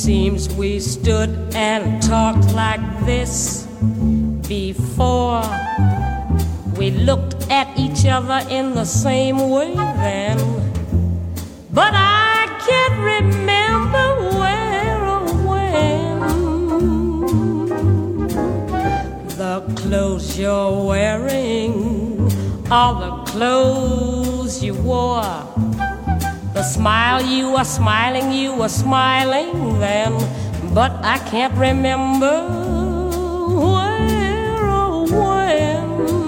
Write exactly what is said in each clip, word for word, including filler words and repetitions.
seems we stood and talked like this before. We looked at each other in the same way then, but I can't remember where or when. The clothes you're wearing are the clothes you wore. The smile you were smiling, you were smiling then, but I can't remember where or when.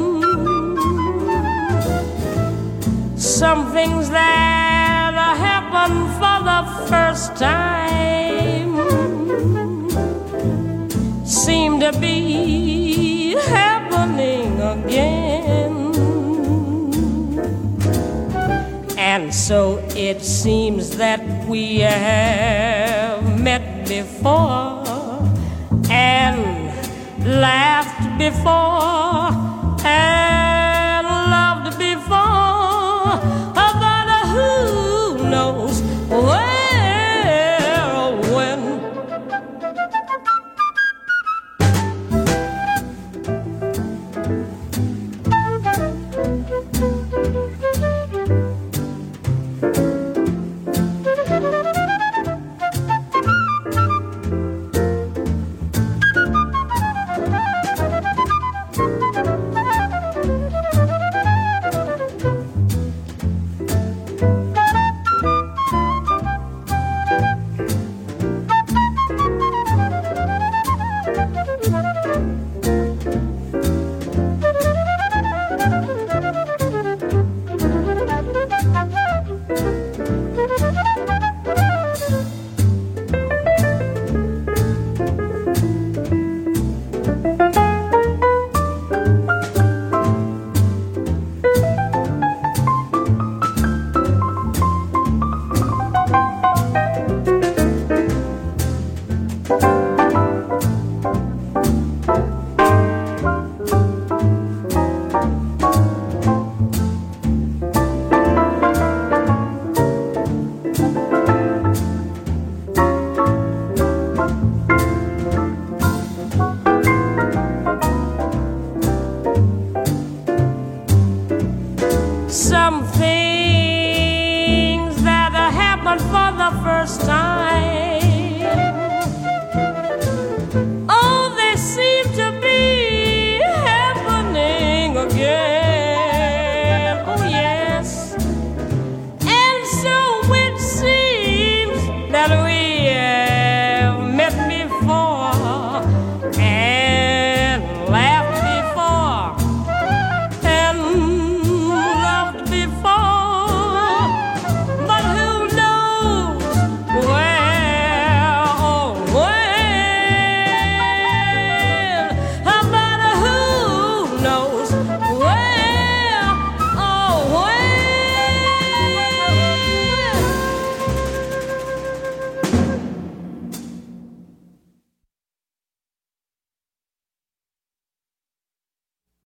Some things that happen for the first time seem to be happening again. And so it seems that we have met before and laughed before and loved before, but who knows where or when. Some things that happen for the first time